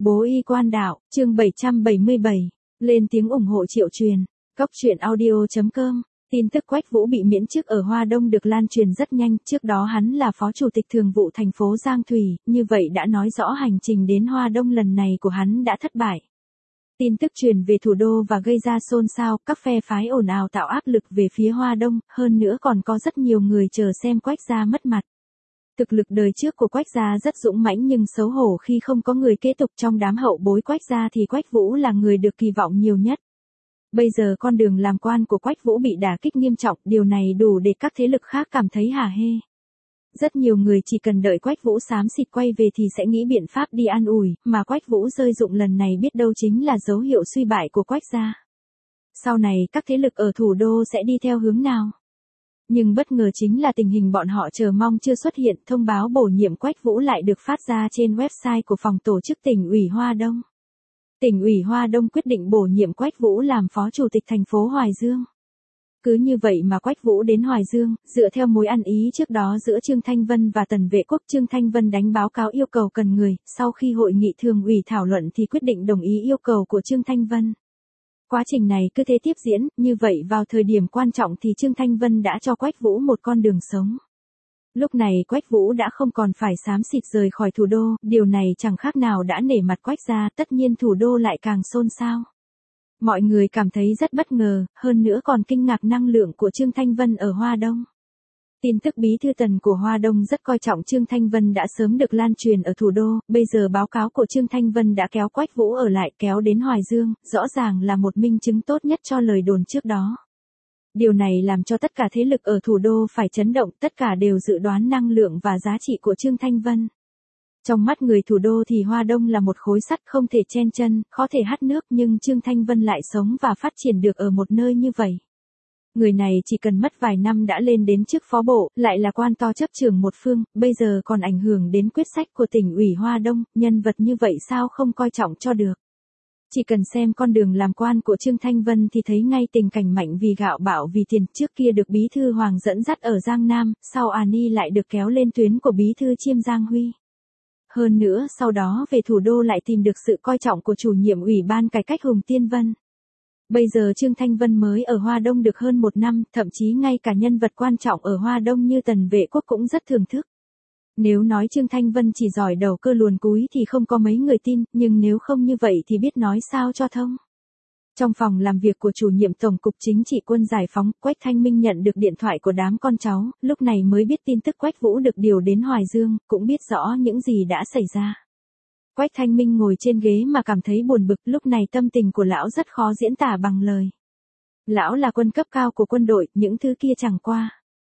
Bố y quan đạo, chương 777, lên tiếng ủng hộ Triệu Truyền. Cóc truyện audio.com. Tin tức Quách Vũ bị miễn chức ở Hoa Đông được lan truyền rất nhanh, trước đó hắn là phó chủ tịch thường vụ thành phố Giang Thủy, như vậy đã nói rõ hành trình đến Hoa Đông lần này của hắn đã thất bại. Tin tức truyền về thủ đô và gây ra xôn xao, các phe phái ồn ào tạo áp lực về phía Hoa Đông, hơn nữa còn có rất nhiều người chờ xem Quách gia mất mặt. Thực lực đời trước của Quách gia rất dũng mãnh nhưng xấu hổ khi không có người kế tục trong đám hậu bối Quách gia thì Quách Vũ là người được kỳ vọng nhiều nhất. Bây giờ con đường làm quan của Quách Vũ bị đả kích nghiêm trọng, điều này đủ để các thế lực khác cảm thấy hả hê. Rất nhiều người chỉ cần đợi Quách Vũ xám xịt quay về thì sẽ nghĩ biện pháp đi an ủi, mà Quách Vũ rơi dụng lần này biết đâu chính là dấu hiệu suy bại của Quách gia. Sau này các thế lực ở thủ đô sẽ đi theo hướng nào? Nhưng bất ngờ chính là tình hình bọn họ chờ mong chưa xuất hiện, thông báo bổ nhiệm Quách Vũ lại được phát ra trên website của phòng tổ chức tỉnh ủy Hoa Đông. Tỉnh ủy Hoa Đông quyết định bổ nhiệm Quách Vũ làm phó chủ tịch thành phố Hoài Dương. Cứ như vậy mà Quách Vũ đến Hoài Dương, dựa theo mối ăn ý trước đó giữa Trương Thanh Vân và Tần Vệ Quốc, Trương Thanh Vân đánh báo cáo yêu cầu cần người, sau khi hội nghị thường ủy thảo luận thì quyết định đồng ý yêu cầu của Trương Thanh Vân. Quá trình này cứ thế tiếp diễn, như vậy vào thời điểm quan trọng thì Trương Thanh Vân đã cho Quách Vũ một con đường sống. Lúc này Quách Vũ đã không còn phải xám xịt rời khỏi thủ đô, điều này chẳng khác nào đã nể mặt Quách gia, tất nhiên thủ đô lại càng xôn xao. Mọi người cảm thấy rất bất ngờ, hơn nữa còn kinh ngạc năng lượng của Trương Thanh Vân ở Hoa Đông. Tin tức bí thư Tần của Hoa Đông rất coi trọng Trương Thanh Vân đã sớm được lan truyền ở thủ đô, bây giờ báo cáo của Trương Thanh Vân đã kéo Quách Vũ ở lại, kéo đến Hoài Dương, rõ ràng là một minh chứng tốt nhất cho lời đồn trước đó. Điều này làm cho tất cả thế lực ở thủ đô phải chấn động, tất cả đều dự đoán năng lượng và giá trị của Trương Thanh Vân. Trong mắt người thủ đô thì Hoa Đông là một khối sắt không thể chen chân, khó thể hắt nước, nhưng Trương Thanh Vân lại sống và phát triển được ở một nơi như vậy. Người này chỉ cần mất vài năm đã lên đến chức phó bộ, lại là quan to chấp trưởng một phương, bây giờ còn ảnh hưởng đến quyết sách của tỉnh ủy Hoa Đông, nhân vật như vậy sao không coi trọng cho được. Chỉ cần xem con đường làm quan của Trương Thanh Vân thì thấy ngay tình cảnh mạnh vì gạo bạo vì tiền, trước kia được bí thư Hoàng dẫn dắt ở Giang Nam, sau Ani lại được kéo lên tuyến của bí thư Chiêm Giang Huy. Hơn nữa sau đó về thủ đô lại tìm được sự coi trọng của chủ nhiệm ủy ban cải cách Hùng Tiên Vân. Bây giờ Trương Thanh Vân mới ở Hoa Đông được hơn một năm, thậm chí ngay cả nhân vật quan trọng ở Hoa Đông như Tần Vệ Quốc cũng rất thưởng thức. Nếu nói Trương Thanh Vân chỉ giỏi đầu cơ luồn cúi thì không có mấy người tin, nhưng nếu không như vậy thì biết nói sao cho thông. Trong phòng làm việc của chủ nhiệm Tổng cục Chính trị Quân Giải phóng, Quách Thanh Minh nhận được điện thoại của đám con cháu, lúc này mới biết tin tức Quách Vũ được điều đến Hoài Dương, cũng biết rõ những gì đã xảy ra. Quách Thanh Minh ngồi trên ghế mà cảm thấy buồn bực, lúc này tâm tình của lão rất khó diễn tả bằng lời. Lão là quân cấp cao của quân đội, những thứ kia chẳng qua.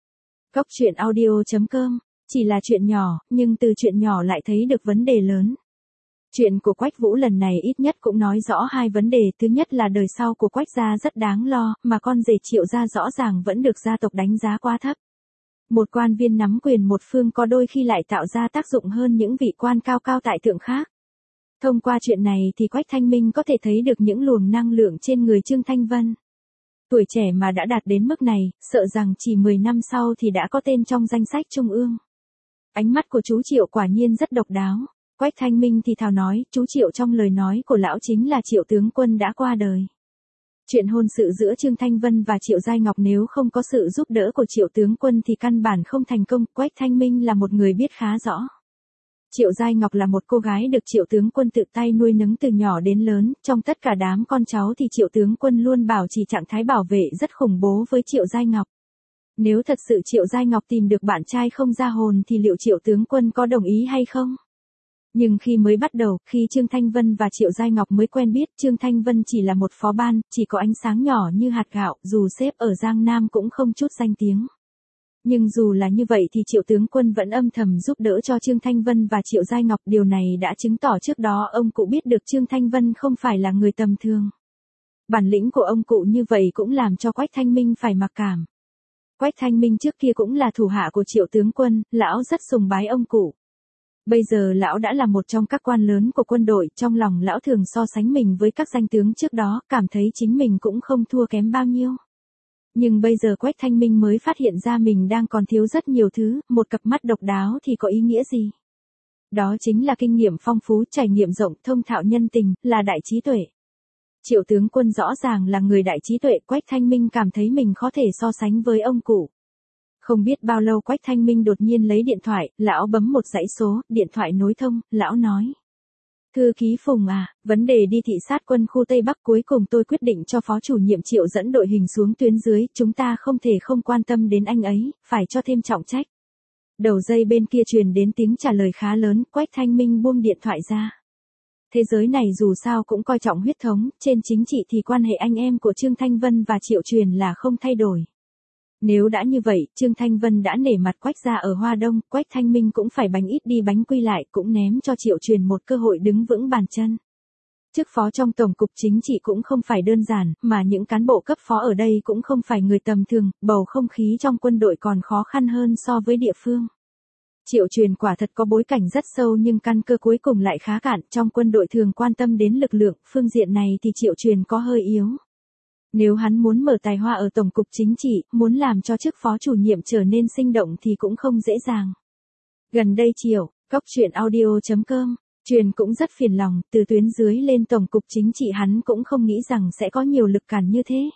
Cóc truyện audio.com, chỉ là chuyện nhỏ, nhưng từ chuyện nhỏ lại thấy được vấn đề lớn. Chuyện của Quách Vũ lần này ít nhất cũng nói rõ hai vấn đề, thứ nhất là đời sau của Quách gia rất đáng lo, mà con rể Triệu gia rõ ràng vẫn được gia tộc đánh giá quá thấp. Một quan viên nắm quyền một phương có đôi khi lại tạo ra tác dụng hơn những vị quan cao cao tại thượng khác. Thông qua chuyện này thì Quách Thanh Minh có thể thấy được những luồng năng lượng trên người Trương Thanh Vân. Tuổi trẻ mà đã đạt đến mức này, sợ rằng chỉ 10 năm sau thì đã có tên trong danh sách trung ương. Ánh mắt của chú Triệu quả nhiên rất độc đáo. Quách Thanh Minh thì thào nói, chú Triệu trong lời nói của lão chính là Triệu tướng quân đã qua đời. Chuyện hôn sự giữa Trương Thanh Vân và Triệu Giai Ngọc nếu không có sự giúp đỡ của Triệu tướng quân thì căn bản không thành công, Quách Thanh Minh là một người biết khá rõ. Triệu Giai Ngọc là một cô gái được Triệu tướng quân tự tay nuôi nấng từ nhỏ đến lớn, trong tất cả đám con cháu thì Triệu tướng quân luôn bảo trì trạng thái bảo vệ rất khủng bố với Triệu Giai Ngọc. Nếu thật sự Triệu Giai Ngọc tìm được bạn trai không ra hồn thì liệu Triệu tướng quân có đồng ý hay không? Nhưng khi mới bắt đầu, khi Trương Thanh Vân và Triệu Giai Ngọc mới quen biết, Trương Thanh Vân chỉ là một phó ban, chỉ có ánh sáng nhỏ như hạt gạo, dù xếp ở Giang Nam cũng không chút danh tiếng. Nhưng dù là như vậy thì Triệu tướng quân vẫn âm thầm giúp đỡ cho Trương Thanh Vân và Triệu Giai Ngọc, điều này đã chứng tỏ trước đó ông cụ biết được Trương Thanh Vân không phải là người tầm thường. Bản lĩnh của ông cụ như vậy cũng làm cho Quách Thanh Minh phải mặc cảm. Quách Thanh Minh trước kia cũng là thủ hạ của Triệu tướng quân, lão rất sùng bái ông cụ. Bây giờ lão đã là một trong các quan lớn của quân đội, trong lòng lão thường so sánh mình với các danh tướng trước đó, cảm thấy chính mình cũng không thua kém bao nhiêu. Nhưng bây giờ Quách Thanh Minh mới phát hiện ra mình đang còn thiếu rất nhiều thứ, một cặp mắt độc đáo thì có ý nghĩa gì? Đó chính là kinh nghiệm phong phú, trải nghiệm rộng, thông thạo nhân tình, là đại trí tuệ. Triệu tướng quân rõ ràng là người đại trí tuệ, Quách Thanh Minh cảm thấy mình có thể so sánh với ông cụ. Không biết bao lâu Quách Thanh Minh đột nhiên lấy điện thoại, lão bấm một dãy số, điện thoại nối thông, lão nói. Thư ký Phùng à, vấn đề đi thị sát quân khu Tây Bắc cuối cùng tôi quyết định cho phó chủ nhiệm Triệu dẫn đội hình xuống tuyến dưới, chúng ta không thể không quan tâm đến anh ấy, phải cho thêm trọng trách. Đầu dây bên kia truyền đến tiếng trả lời khá lớn, Quách Thanh Minh buông điện thoại ra. Thế giới này dù sao cũng coi trọng huyết thống, trên chính trị thì quan hệ anh em của Trương Thanh Vân và Triệu Truyền là không thay đổi. Nếu đã như vậy, Trương Thanh Vân đã nể mặt Quách gia ở Hoa Đông, Quách Thanh Minh cũng phải bánh ít đi bánh quy lại, cũng ném cho Triệu Truyền một cơ hội đứng vững bàn chân. Chức phó trong Tổng cục Chính trị cũng không phải đơn giản, mà những cán bộ cấp phó ở đây cũng không phải người tầm thường, bầu không khí trong quân đội còn khó khăn hơn so với địa phương. Triệu Truyền quả thật có bối cảnh rất sâu nhưng căn cơ cuối cùng lại khá cạn, trong quân đội thường quan tâm đến lực lượng, phương diện này thì Triệu Truyền có hơi yếu. Nếu hắn muốn mở tài hoa ở Tổng cục Chính trị, muốn làm cho chức phó chủ nhiệm trở nên sinh động thì cũng không dễ dàng. Gần đây Triệu, coctruyện.audio.com, Truyền cũng rất phiền lòng, từ tuyến dưới lên Tổng cục Chính trị hắn cũng không nghĩ rằng sẽ có nhiều lực cản như thế.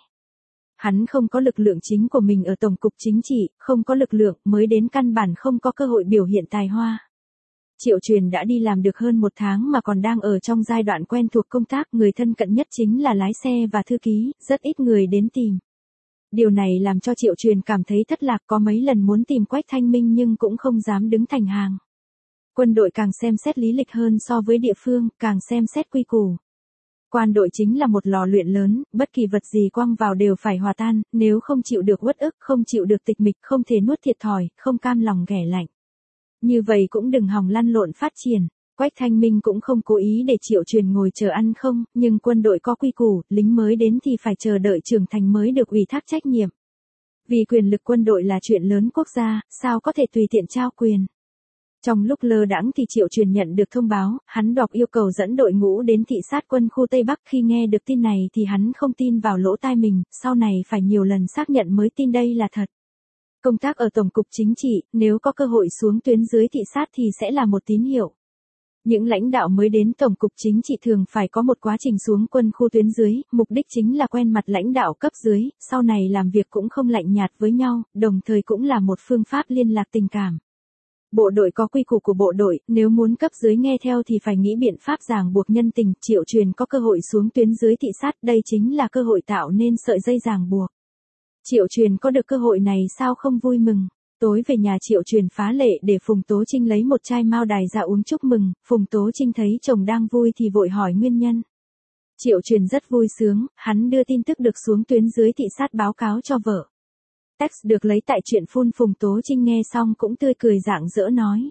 Hắn không có lực lượng chính của mình ở Tổng cục Chính trị, không có lực lượng, mới đến căn bản không có cơ hội biểu hiện tài hoa. Triệu Truyền đã đi làm được hơn 1 tháng mà còn đang ở trong giai đoạn quen thuộc công tác, người thân cận nhất chính là lái xe và thư ký, rất ít người đến tìm. Điều này làm cho Triệu Truyền cảm thấy thất lạc, có mấy lần muốn tìm Quách Thanh Minh nhưng cũng không dám đứng thành hàng. Quân đội càng xem xét lý lịch hơn so với địa phương, càng xem xét quy củ. Quan đội chính là một lò luyện lớn, bất kỳ vật gì quăng vào đều phải hòa tan, nếu không chịu được uất ức, không chịu được tịch mịch, không thể nuốt thiệt thòi, không cam lòng ghẻ lạnh. Như vậy cũng đừng hòng lăn lộn phát triển. Quách Thanh Minh cũng không cố ý để Triệu Truyền ngồi chờ ăn không, nhưng quân đội có quy củ, lính mới đến thì phải chờ đợi trưởng thành mới được ủy thác trách nhiệm. Vì quyền lực quân đội là chuyện lớn quốc gia, sao có thể tùy tiện trao quyền. Trong lúc lơ đãng thì Triệu Truyền nhận được thông báo, hắn đọc yêu cầu dẫn đội ngũ đến thị sát quân khu Tây Bắc. Khi nghe được tin này thì hắn không tin vào lỗ tai mình, sau này phải nhiều lần xác nhận mới tin đây là thật. Công tác ở Tổng cục Chính trị, nếu có cơ hội xuống tuyến dưới thị sát thì sẽ là một tín hiệu. Những lãnh đạo mới đến Tổng cục Chính trị thường phải có một quá trình xuống quân khu tuyến dưới, mục đích chính là quen mặt lãnh đạo cấp dưới, sau này làm việc cũng không lạnh nhạt với nhau, đồng thời cũng là một phương pháp liên lạc tình cảm. Bộ đội có quy củ của bộ đội, nếu muốn cấp dưới nghe theo thì phải nghĩ biện pháp ràng buộc nhân tình. Triệu Truyền có cơ hội xuống tuyến dưới thị sát, đây chính là cơ hội tạo nên sợi dây ràng buộc. Triệu Truyền có được cơ hội này sao không vui mừng. Tối về nhà Triệu Truyền phá lệ để Phùng Tố Trinh lấy một chai mao đài ra uống chúc mừng, Phùng Tố Trinh thấy chồng đang vui thì vội hỏi nguyên nhân. Triệu Truyền rất vui sướng, hắn đưa tin tức được xuống tuyến dưới thị sát báo cáo cho vợ. Text được lấy tại Truyện Phun. Phùng Tố Trinh nghe xong cũng tươi cười rạng rỡ nói.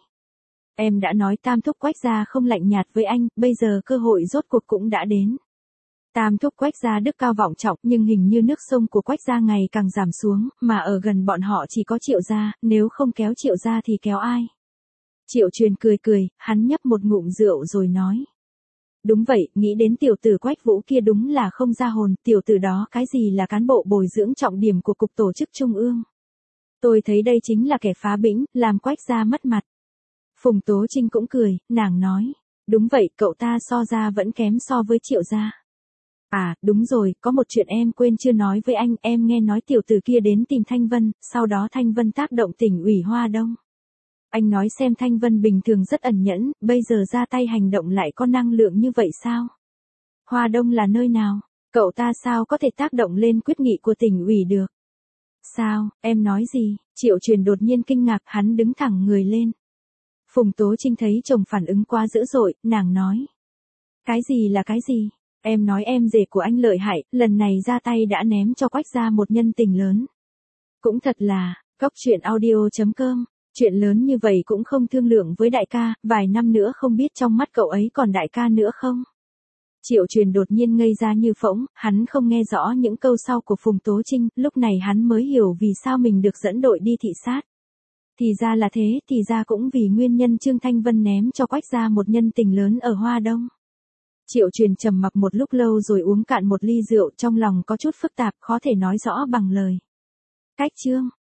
Em đã nói Tam thúc Quách gia không lạnh nhạt với anh, bây giờ cơ hội rốt cuộc cũng đã đến. Tam thúc Quách gia đức cao vọng trọng, nhưng hình như nước sông của Quách gia ngày càng giảm xuống, mà ở gần bọn họ chỉ có Triệu gia, nếu không kéo Triệu gia thì kéo ai? Triệu Truyền cười cười, hắn nhấp một ngụm rượu rồi nói. Đúng vậy, nghĩ đến tiểu tử Quách Vũ kia đúng là không ra hồn, tiểu tử đó cái gì là cán bộ bồi dưỡng trọng điểm của cục tổ chức trung ương. Tôi thấy đây chính là kẻ phá bĩnh, làm Quách gia mất mặt. Phùng Tố Trinh cũng cười, nàng nói. Đúng vậy, cậu ta so ra vẫn kém so với Triệu gia. À, đúng rồi, có một chuyện em quên chưa nói với anh, em nghe nói tiểu tử kia đến tìm Thanh Vân, sau đó Thanh Vân tác động tỉnh ủy Hoa Đông. Anh nói xem Thanh Vân bình thường rất ẩn nhẫn, bây giờ ra tay hành động lại có năng lượng như vậy sao? Hoa Đông là nơi nào? Cậu ta sao có thể tác động lên quyết nghị của tỉnh ủy được? Sao, em nói gì? Triệu Truyền đột nhiên kinh ngạc, hắn đứng thẳng người lên. Phùng Tố Trinh thấy chồng phản ứng quá dữ dội, nàng nói. Cái gì là cái gì? Em nói em rể của anh lợi hại, lần này ra tay đã ném cho Quách gia một nhân tình lớn. Cũng thật là, coctruyện.audio.com, chuyện lớn như vậy cũng không thương lượng với đại ca, vài năm nữa không biết trong mắt cậu ấy còn đại ca nữa không? Triệu Truyền đột nhiên ngây ra như phỗng, hắn không nghe rõ những câu sau của Phùng Tố Trinh, lúc này hắn mới hiểu vì sao mình được dẫn đội đi thị sát. Thì ra là thế, thì ra cũng vì nguyên nhân Trương Thanh Vân ném cho Quách gia một nhân tình lớn ở Hoa Đông. Triệu Truyền trầm mặc một lúc lâu rồi uống cạn một ly rượu, trong lòng có chút phức tạp, khó thể nói rõ bằng lời. Cách chương